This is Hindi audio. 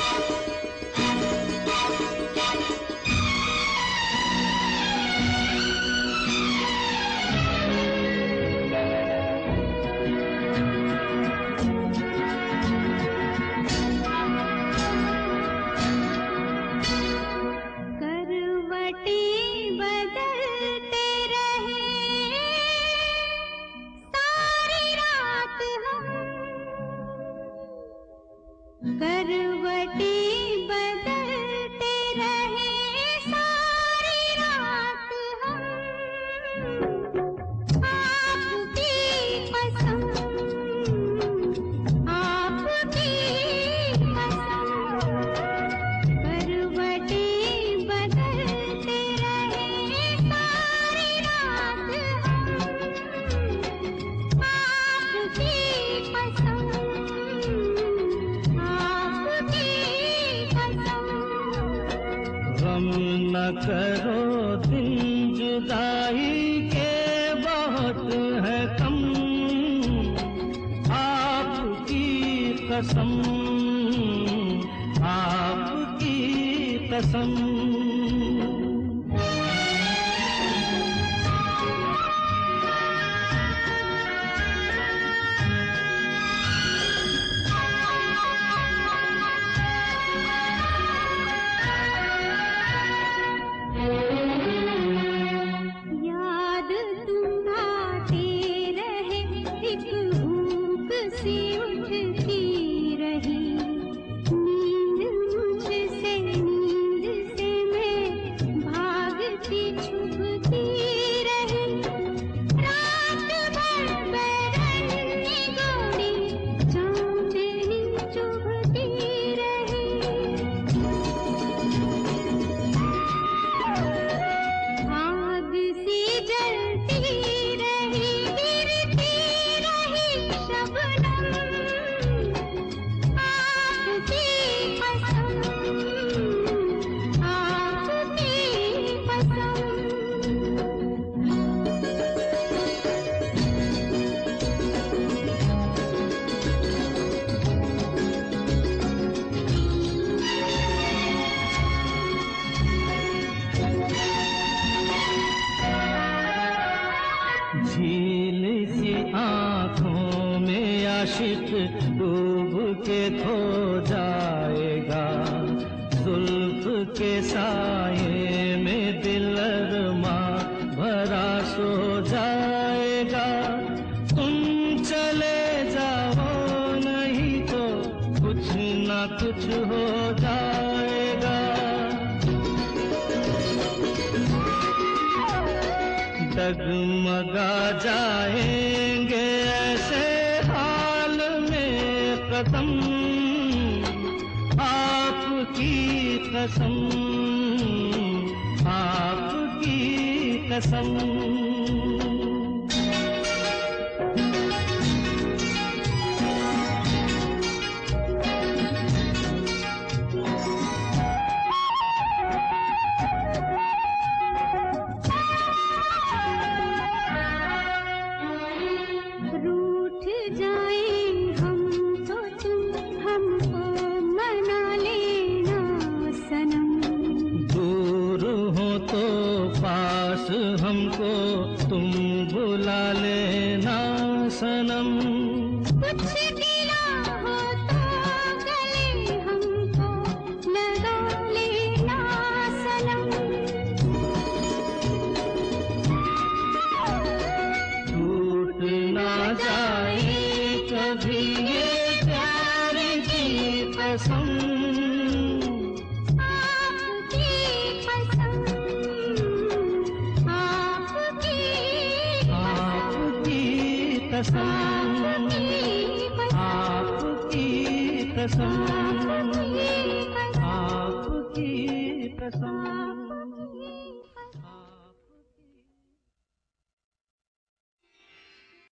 करवटी बदलते रहे सारी रात हम, आपकी कसम, आपकी कसम। करवटी बदलते रहे सारी रात हम, आपकी कसम। गम न करो दिन जुदाई के बहुत है कम, आपकी कसम, आपकी कसम। सी उठती रही नींद मुझसे, नींद से मैं भागती छुपती रही। रात भर बैरनी गोरी चांदनी चुभती रही। आग सी जलती रही, गिरती रही शबनम, आपकी कसम, आपकी कसम। झील सी आँखों में आशिक डूब के खो जाएगा, जुल्फ के साये में दिल अरमा भरा सो जाएगा। तुम चले जाओ नहीं तो कुछ ना कुछ हो जाएगा। डगमगा जाएंगे ऐसे हाल में कदम, आपकी कसम, आपकी कसम। रूठ जाए हम तो तुम हमको मना लेना सनम, दूर हो तो पास हमको तुम बुला लेना सनम। कुछ गिला हो तो गले हमको लगा लेना सनम। टूट ना जाए कभी ये प्यार की कसम, आपकी कसम, आपकी कसम, आपकी कसम, आपकी कसम, आपकी कसम।